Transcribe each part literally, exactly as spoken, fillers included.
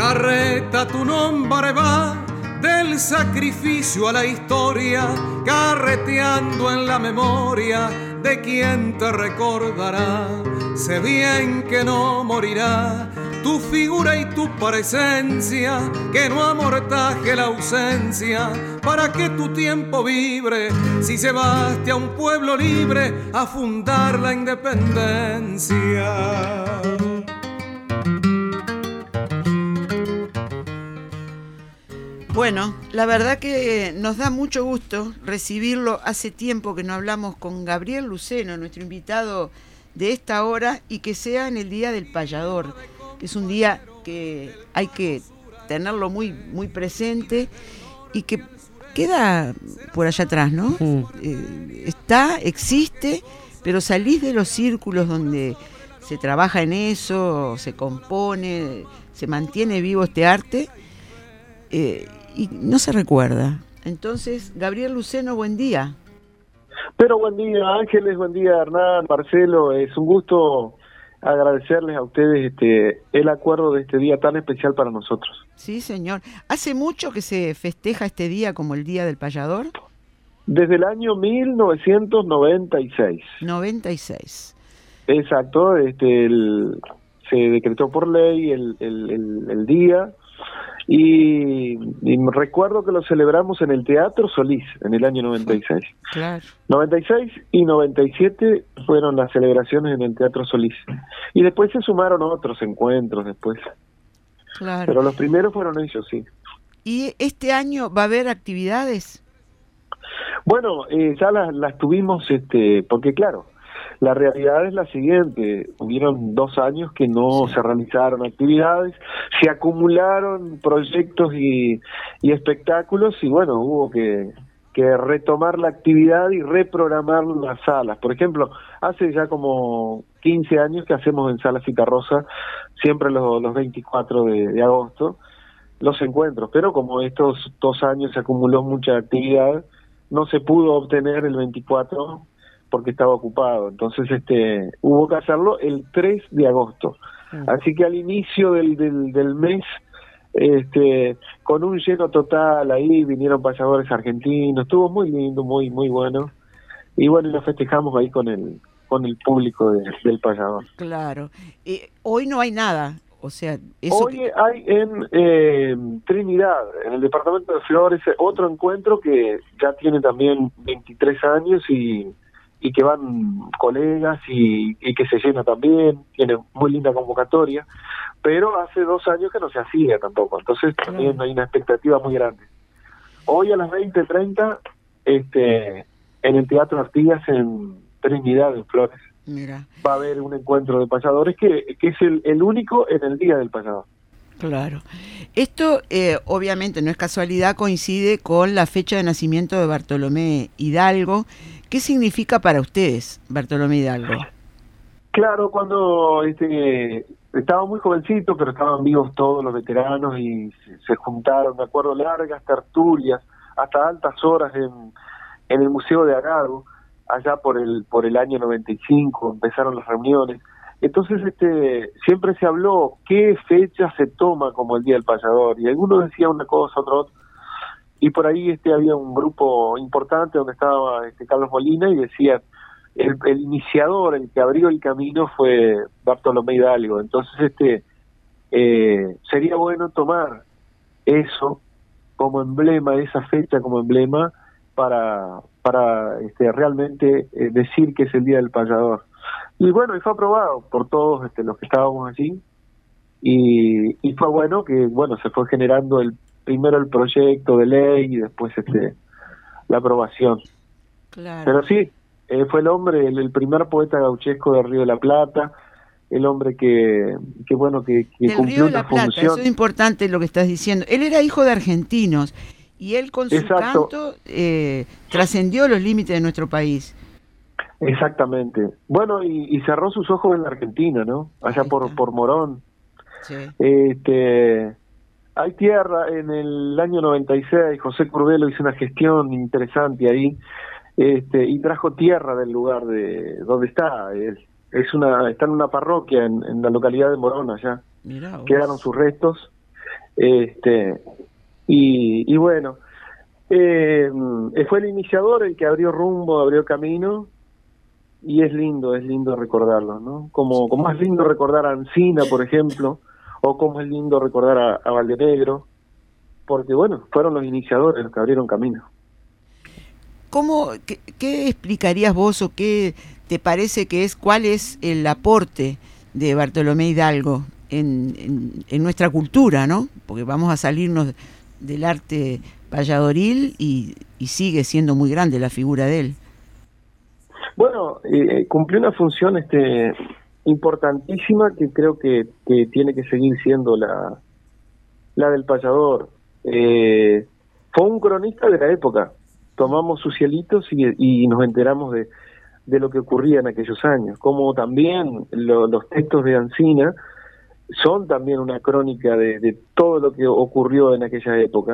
Carreta, tu nombre va del sacrificio a la historia, carreteando en la memoria de quien te recordará. Sé bien que no morirá tu figura y tu presencia, que no amortaje la ausencia, para que tu tiempo vibre, si llevaste a un pueblo libre a fundar la independencia. Bueno, la verdad que nos da mucho gusto recibirlo. Hace tiempo que no hablamos con Gabriel Luceno, nuestro invitado de esta hora, y que sea en el Día del Payador. Es un día que hay que tenerlo muy, muy presente y que queda por allá atrás, ¿no? Mm. Eh, está, existe, pero salís de los círculos donde se trabaja en eso, se compone, se mantiene vivo este arte, eh, y no se recuerda. Entonces, Gabriel Luceno, buen día. Pero buen día, Ángeles, buen día, Hernán, Marcelo. Es un gusto agradecerles a ustedes este el acuerdo de este día tan especial para nosotros. Sí, señor. ¿Hace mucho que se festeja este día como el Día del Payador? Desde el año mil novecientos noventa y seis. noventa y seis. Exacto, este el, se decretó por ley el, el, el, el día. Y, y recuerdo que lo celebramos en el Teatro Solís en el año noventa y seis. Claro. noventa y seis y noventa y siete fueron las celebraciones en el Teatro Solís. Y después se sumaron otros encuentros después. Claro. Pero los primeros fueron ellos, sí. ¿Y este año va a haber actividades? Bueno, eh, ya las, las tuvimos, este, porque claro, la realidad es la siguiente: hubieron dos años que no sí. se realizaron actividades, se acumularon proyectos y, y espectáculos, y bueno, hubo que, que retomar la actividad y reprogramar las salas. Por ejemplo, hace ya como quince años que hacemos en Sala Citarrosa, siempre los, los veinticuatro de, de agosto, los encuentros, pero como estos dos años se acumuló mucha actividad, no se pudo obtener el veinticuatro porque estaba ocupado. Entonces este hubo que hacerlo el tres de agosto. Uh-huh. Así que al inicio del, del, del mes, este con un lleno total, ahí vinieron payadores argentinos, estuvo muy lindo, muy muy bueno. Y bueno, lo festejamos ahí con el con el público de, del payador. Claro. Eh, hoy no hay nada. O sea, eso hoy que... hay en eh, Trinidad, en el departamento de Flores, otro encuentro que ya tiene también veintitrés años y y que van colegas y, y que se llena también, tiene muy linda convocatoria, pero hace dos años que no se hacía tampoco, entonces también hay una expectativa muy grande. Hoy a las veinte treinta, este, en el Teatro Artigas en Trinidad, en Flores, Mira. va a haber un encuentro de payadores que, que es el, el único en el Día del Payador. Claro. Esto, eh, obviamente, no es casualidad, coincide con la fecha de nacimiento de Bartolomé Hidalgo. ¿Qué significa para ustedes, Bartolomé Hidalgo? Claro, cuando este, estaba muy jovencito, pero estaban vivos todos los veteranos y se, se juntaron, me acuerdo, largas tertulias, hasta altas horas en, en el Museo de Agado, allá por el por el año noventa y cinco, empezaron las reuniones. Entonces este siempre se habló qué fecha se toma como el Día del Payador, y algunos decían una cosa, otro otro. Y por ahí este había un grupo importante donde estaba este Carlos Molina y decía el, el iniciador, el que abrió el camino fue Bartolomé Hidalgo. Entonces este eh, sería bueno tomar eso como emblema, esa fecha como emblema para para este realmente eh, decir que es el Día del Payador. Y bueno, y fue aprobado por todos este, los que estábamos allí, y, y fue bueno que bueno se fue generando el primero el proyecto de ley y después este la aprobación. Claro. Pero sí, eh, fue el hombre, el, el primer poeta gauchesco de Río de la Plata, el hombre que, que bueno, que, que Del cumplió Río de una la Plata, función. eso es importante lo que estás diciendo. Él era hijo de argentinos y él con su Exacto. canto eh, trascendió los límites de nuestro país. Exactamente. Bueno, y, y cerró sus ojos en la Argentina, ¿no? Allá por, por Morón. Sí. Este, hay tierra, en el año noventa y seis, José Curbelo hizo una gestión interesante ahí, este, y trajo tierra del lugar de donde está. Es, es una, está en una parroquia en, en la localidad de Morón allá. Mirá vos. Quedaron sus restos. Este, y, y bueno, eh, fue el iniciador el que abrió rumbo, abrió camino, y es lindo, es lindo recordarlo, ¿no? Como, como es lindo recordar a Ancina, por ejemplo, o como es lindo recordar a, a Valdenegro, porque bueno, fueron los iniciadores los que abrieron camino. ¿Cómo, qué, qué explicarías vos o qué te parece que es, cuál es el aporte de Bartolomé Hidalgo en, en, en nuestra cultura, ¿no? Porque vamos a salirnos del arte valladoril y, y sigue siendo muy grande la figura de él. Bueno, eh, cumplió una función este importantísima que creo que, que tiene que seguir siendo la, la del payador. Eh, fue un cronista de la época. Tomamos sus cielitos y, y nos enteramos de, de lo que ocurría en aquellos años. Como también lo, los textos de Ancina son también una crónica de, de todo lo que ocurrió en aquella época.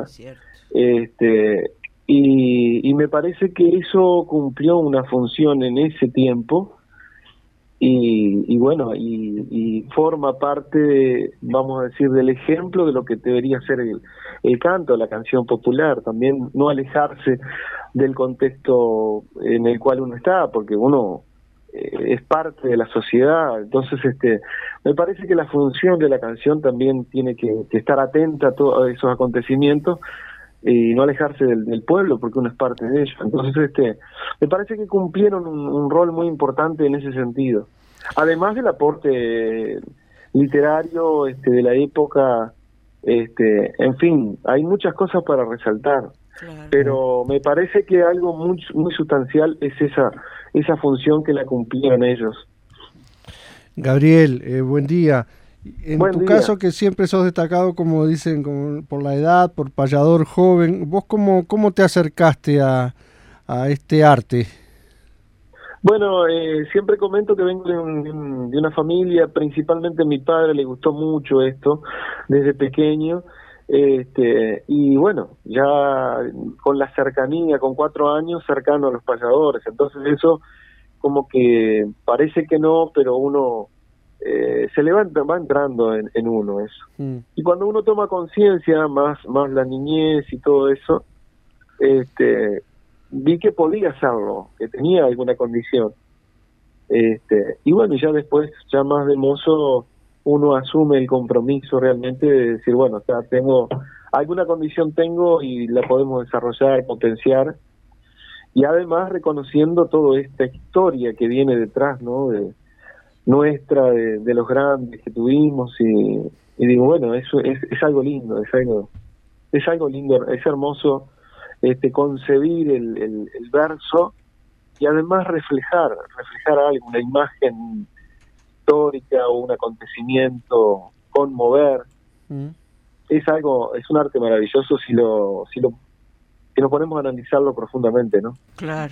Este, y, y me parece que eso cumplió una función en ese tiempo. Y, y bueno, y, y forma parte, de, vamos a decir, del ejemplo de lo que debería ser el, el canto, la canción popular. También no alejarse del contexto en el cual uno está, porque uno eh, es parte de la sociedad. Entonces, este, me parece que la función de la canción también tiene que, que estar atenta a todos esos acontecimientos y no alejarse del, del pueblo, porque uno es parte de ello. Entonces, este, me parece que cumplieron un, un rol muy importante en ese sentido. Además del aporte literario este, de la época, este, en fin, hay muchas cosas para resaltar. Claro. Pero me parece que algo muy, muy sustancial es esa, esa función que la cumplieron ellos. Gabriel, eh, buen día. En Buen tu día. caso, que siempre sos destacado, como dicen, como por la edad, por payador joven, ¿vos cómo, cómo te acercaste a, a este arte? Bueno, eh, siempre comento que vengo de, un, de una familia, principalmente a mi padre le gustó mucho esto desde pequeño, este, y bueno, ya con la cercanía, con cuatro años cercano a los payadores, entonces eso como que parece que no, pero uno... Eh, se le va, va entrando en, en uno eso. Mm. Y cuando uno toma conciencia, más más la niñez y todo eso, este, vi que podía hacerlo, que tenía alguna condición. Este, y bueno, ya después, ya más de mozo, uno asume el compromiso realmente de decir, bueno, o sea, tengo, alguna condición tengo y la podemos desarrollar, potenciar, y además reconociendo toda esta historia que viene detrás, ¿no? De, nuestra, de, de los grandes que tuvimos, y, y digo, bueno, eso es, es algo lindo, es algo es algo lindo, es hermoso este concebir el, el, el verso y además reflejar, reflejar algo, una imagen histórica o un acontecimiento, conmover. Mm. Es algo, es un arte maravilloso si lo, si lo, si nos ponemos a analizarlo profundamente, ¿no? Claro.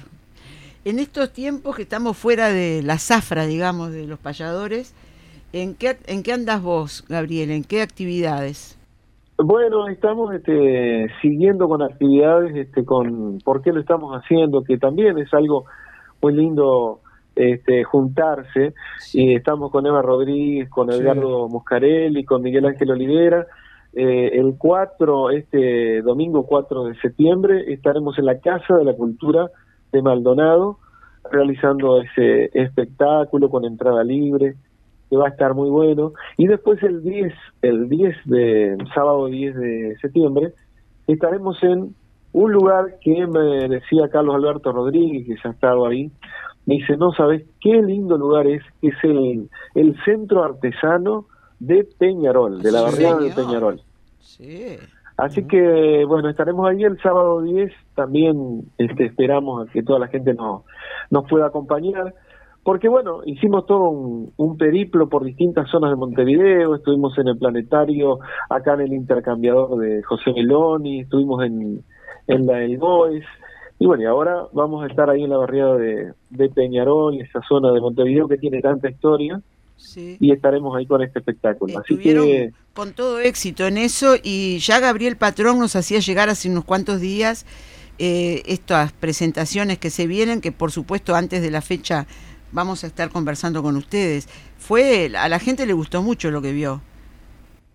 En estos tiempos que estamos fuera de la zafra, digamos, de los payadores, ¿en qué, en qué andas vos, Gabriel? ¿En qué actividades? Bueno, estamos este, siguiendo con actividades, este, con por qué lo estamos haciendo, que también es algo muy lindo este, juntarse. Sí. Y estamos con Eva Rodríguez, con Edgardo sí. Muscarelli, con Miguel Ángel Olivera. Eh, el cuatro, este domingo cuatro de septiembre, estaremos en la Casa de la Cultura de Maldonado, realizando ese espectáculo con entrada libre, que va a estar muy bueno. Y después el diez, el diez de, sábado diez de septiembre, estaremos en un lugar que me decía Carlos Alberto Rodríguez, que ya ha estado ahí, me dice, no sabes qué lindo lugar es, es el, el Centro Artesano de Peñarol, de la barriada de Peñarol. Sí. Así uh-huh. que, bueno, estaremos ahí el sábado diez, también este, esperamos a que toda la gente nos, nos pueda acompañar, porque, bueno, hicimos todo un, un periplo por distintas zonas de Montevideo, estuvimos en el Planetario, acá en el Intercambiador de José Meloni, estuvimos en, en la El Boys, y bueno, y ahora vamos a estar ahí en la barriada de, de Peñarol, esa zona de Montevideo que tiene tanta historia. Sí. Y estaremos ahí con este espectáculo. Estuvieron Así que con todo éxito en eso, y ya Gabriel Patrón nos hacía llegar hace unos cuantos días eh, estas presentaciones que se vienen, que por supuesto antes de la fecha vamos a estar conversando con ustedes. Fue, a la gente le gustó mucho lo que vio.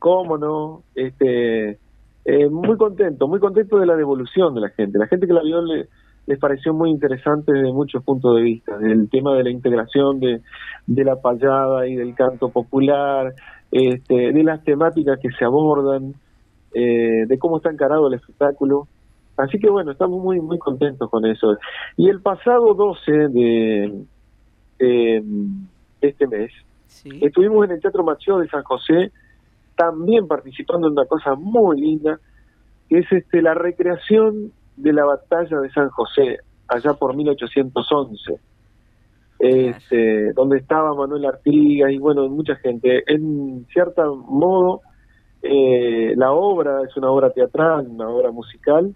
cómo no, este, eh, muy contento, muy contento de la devolución de la gente. La gente que la vio le, les pareció muy interesante desde muchos puntos de vista, del tema de la integración de, de la payada y del canto popular, este, de las temáticas que se abordan, eh, de cómo está encarado el espectáculo. Así que bueno, estamos muy muy contentos con eso. Y el pasado doce de, de este mes, sí, estuvimos en el Teatro Machó de San José, también participando en una cosa muy linda, que es este la recreación de la batalla de San José, allá por mil ochocientos once, este, donde estaba Manuel Artigas y bueno, mucha gente. En cierto modo, eh, la obra es una obra teatral, una obra musical,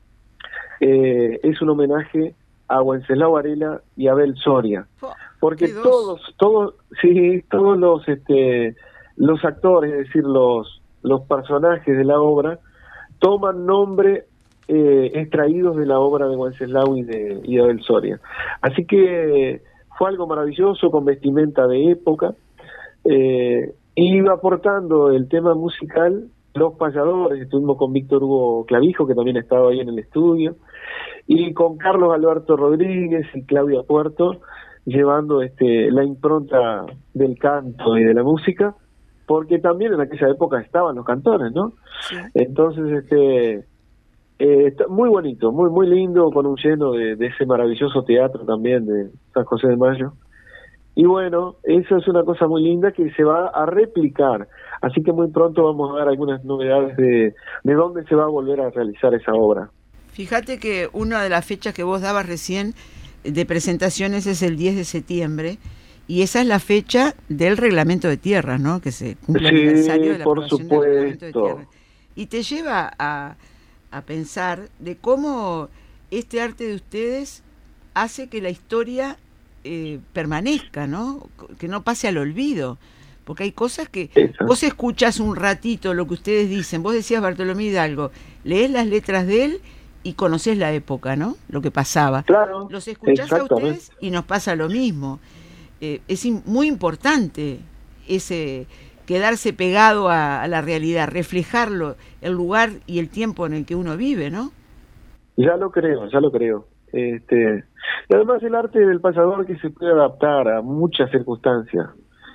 eh, es un homenaje a Wenceslao Varela y Abel Soria, porque todos, todos, sí, todos los, este, los actores, es decir, los, los personajes de la obra, toman nombre eh, extraídos de la obra de Wenceslao y de, y de Abel Soria. Así que fue algo maravilloso, con vestimenta de época, eh, y iba aportando el tema musical los payadores. Estuvimos con Víctor Hugo Clavijo, que también estaba ahí en el estudio, y con Carlos Alberto Rodríguez y Claudia Puerto, llevando este la impronta del canto y de la música, porque también en aquella época estaban los cantores, ¿no? Sí. Entonces, este eh, está muy bonito, muy muy lindo, con un lleno de, de ese maravilloso teatro también de San José de Mayo. Y bueno, eso es una cosa muy linda que se va a replicar, así que muy pronto vamos a dar algunas novedades de, de dónde se va a volver a realizar esa obra. Fíjate que una de las fechas que vos dabas recién de presentaciones es el diez de septiembre, y esa es la fecha del reglamento de tierras, ¿no? Que se cumple el sí, aniversario de la por aprobación supuesto. del reglamento de tierras. Y te lleva a, a pensar de cómo este arte de ustedes hace que la historia eh, permanezca, ¿no? Que no pase al olvido. Porque hay cosas que Esa. vos escuchás un ratito lo que ustedes dicen. Vos decías Bartolomé Hidalgo, lees las letras de él y conocés la época, ¿no? Lo que pasaba. Claro. Los escuchás a ustedes y nos pasa lo mismo. Eh, es in, muy importante ese quedarse pegado a, a la realidad, reflejarlo, el lugar y el tiempo en el que uno vive, ¿no? Ya lo creo, ya lo creo. Este, y además el arte del payador, que se puede adaptar a muchas circunstancias,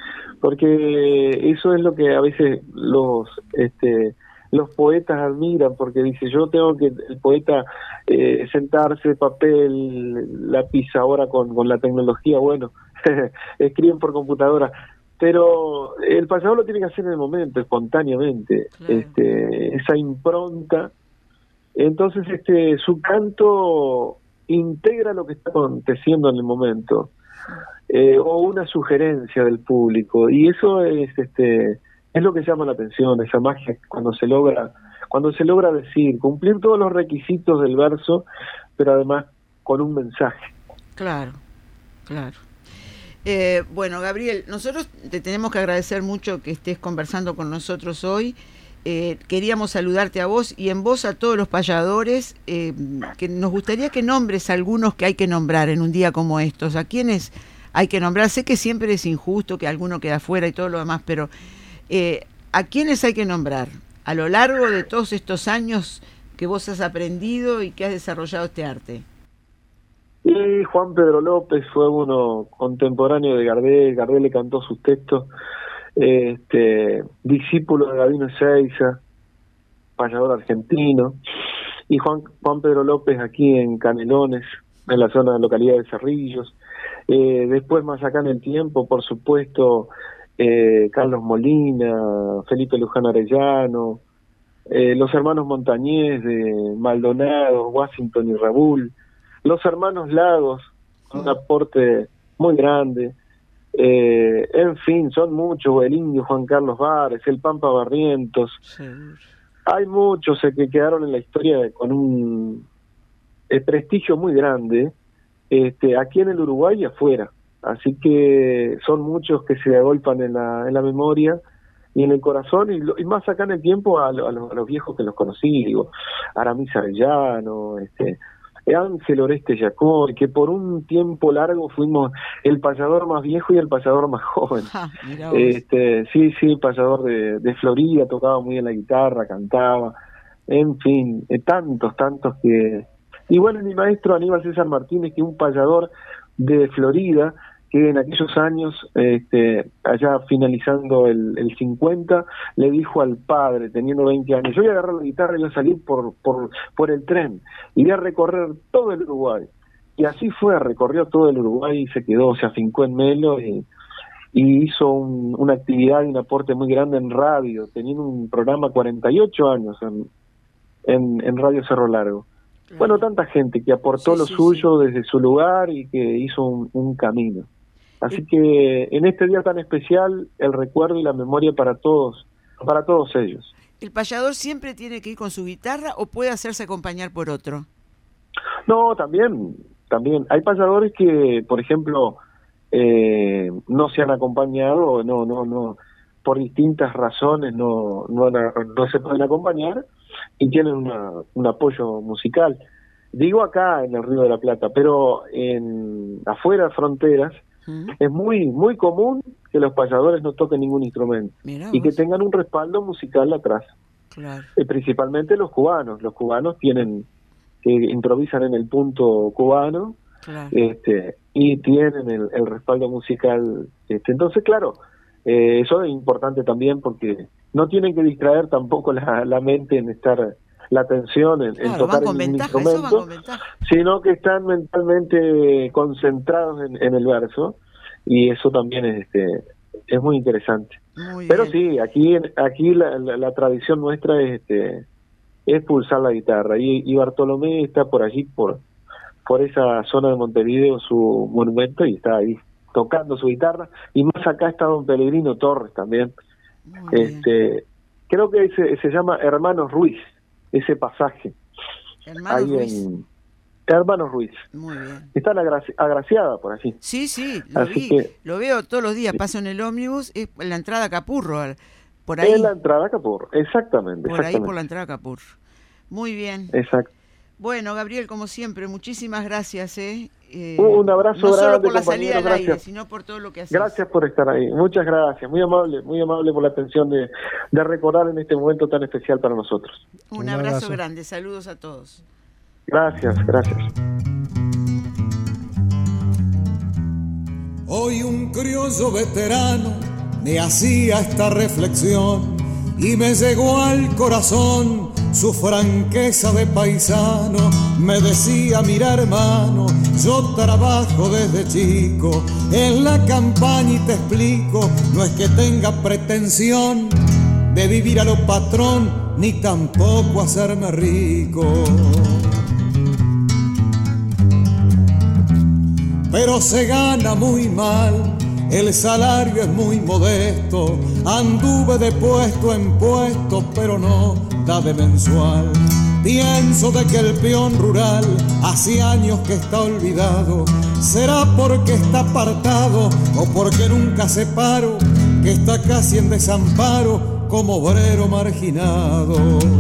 porque eso es lo que a veces los este los poetas admiran, porque dice, yo tengo que, el poeta, eh, sentarse, papel, lápiz, ahora con, con la tecnología, bueno, escriben por computadora, pero el payador lo tiene que hacer en el momento, espontáneamente, claro. este esa impronta. Entonces este su canto integra lo que está aconteciendo en el momento, eh, o una sugerencia del público, y eso es este es lo que llama la atención, esa magia cuando se logra cuando se logra decir, cumplir todos los requisitos del verso, pero además con un mensaje. Claro, claro. Eh, bueno, Gabriel, nosotros te tenemos que agradecer mucho que estés conversando con nosotros hoy. Eh, queríamos saludarte a vos y en voz a todos los payadores, eh, que nos gustaría que nombres algunos que hay que nombrar en un día como estos. ¿A quiénes hay que nombrar? Sé que siempre es injusto que alguno quede afuera y todo lo demás, pero eh, ¿a quiénes hay que nombrar a lo largo de todos estos años que vos has aprendido y que has desarrollado este arte? Y Juan Pedro López fue uno contemporáneo de Gardel. Gardel le cantó sus textos. Este, discípulo de Gabino Ezeiza, payador argentino, y Juan, Juan Pedro López aquí en Canelones, en la zona de la localidad de Cerrillos. Eh, después, más acá en el tiempo, por supuesto, eh, Carlos Molina, Felipe Luján Arellano, eh, los hermanos Montañés de Maldonado, Washington y Raúl, los hermanos Lagos, con un aporte muy grande. Eh, en fin, son muchos, el indio Juan Carlos Vares, el Pampa Barrientos, sí. Hay muchos eh, que quedaron en la historia con un eh, prestigio muy grande, este, aquí en el Uruguay y afuera, así que son muchos que se agolpan en la, en la memoria y en el corazón, y, lo, y más acá en el tiempo a, lo, a, los, a los viejos que los conocí, digo, Aramis Arellano, este, Ángel Oreste Yacor, que por un tiempo largo fuimos el payador más viejo y el payador más joven. Ah, este, sí, sí, payador de, de Florida, tocaba muy bien la guitarra, cantaba, en fin, eh, tantos, tantos que... Y bueno, mi maestro Aníbal César Martínez, que es un payador de Florida, que en aquellos años, este, allá finalizando el, el cincuenta, le dijo al padre, teniendo veinte años, yo voy a agarrar la guitarra y voy a salir por, por, por el tren, y voy a recorrer todo el Uruguay. Y así fue, recorrió todo el Uruguay y se quedó, se afincó en Melo y, y hizo un, una actividad y un aporte muy grande en radio, teniendo un programa cuarenta y ocho años en, en, en Radio Cerro Largo. Claro. Bueno, tanta gente que aportó sí, lo sí, suyo sí. desde su lugar y que hizo un, un camino. Así que en este día tan especial, el recuerdo y la memoria para todos, para todos ellos. ¿El payador siempre tiene que ir con su guitarra o puede hacerse acompañar por otro? No, también, también. Hay payadores que, por ejemplo, eh, no se han acompañado, no, no, no, por distintas razones no, no, no se pueden acompañar y tienen una, un apoyo musical. Digo acá en el Río de la Plata, pero en afuera, fronteras, es muy muy común que los payadores no toquen ningún instrumento y que tengan un respaldo musical atrás. Claro. Eh, principalmente los cubanos. Los cubanos tienen que improvisan en el punto cubano, claro. este y tienen el, el respaldo musical. Este, entonces, claro, eh, eso es importante también porque no tienen que distraer tampoco la, la mente en estar... la atención en, claro, en tocar van con un ventaja, instrumento, eso van con ventaja. Sino que están mentalmente concentrados en, en el verso y eso también es, este, es muy interesante. Muy Pero bien. sí, aquí aquí la, la, la tradición nuestra es este es pulsar la guitarra y, y Bartolomé está por allí por por esa zona de Montevideo, su monumento, y está ahí tocando su guitarra, y más acá está don Pellegrino Torres también. Muy este bien. Creo que se, se llama Hermanos Ruiz ese pasaje. Hermanos ahí Ruiz. En Hermanos Ruiz. Muy bien. Está la agraci agraciada por allí. Sí, sí, lo Así vi, que, lo veo todos los días, paso en el ómnibus, es la entrada a Capurro, por ahí. Es la entrada a Capurro, exactamente. Por exactamente. ahí por la entrada a Capurro. Muy bien. Exacto. Bueno, Gabriel, como siempre, muchísimas gracias. ¿eh? Eh, un abrazo no grande, solo por la salida al gracias. aire, sino por todo lo que haces. Gracias por estar ahí, muchas gracias, muy amable, muy amable por la atención de, de recordar en este momento tan especial para nosotros. Un, Un abrazo, abrazo grande, saludos a todos. Gracias, gracias. Hoy un criollo veterano me hacía esta reflexión y me llegó al corazón su franqueza de paisano. Me decía, mira hermano, yo trabajo desde chico en la campaña y te explico, no es que tenga pretensión de vivir a lo patrón, ni tampoco hacerme rico. Pero se gana muy mal, el salario es muy modesto, anduve de puesto en puesto, pero no da de mensual. Pienso de que el peón rural hace años que está olvidado, será porque está apartado o porque nunca se paró, que está casi en desamparo como obrero marginado.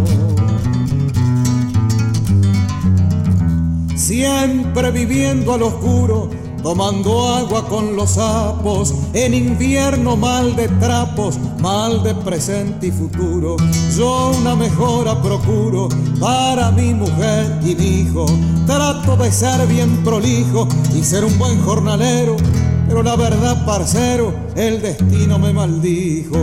Siempre viviendo al oscuro, tomando agua con los sapos, en invierno mal de trapos, mal de presente y futuro. Yo una mejora procuro para mi mujer y mi hijo, trato de ser bien prolijo y ser un buen jornalero, pero la verdad, parcero, el destino me maldijo.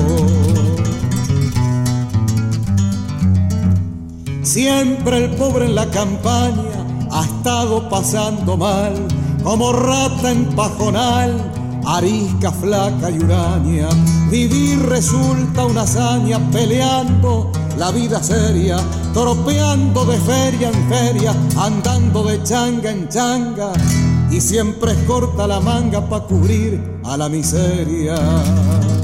Siempre el pobre en la campaña ha estado pasando mal, como rata en pajonal, arisca, flaca y huraña. Vivir resulta una hazaña, peleando la vida seria, tropeando de feria en feria, andando de changa en changa, y siempre es corta la manga pa' cubrir a la miseria.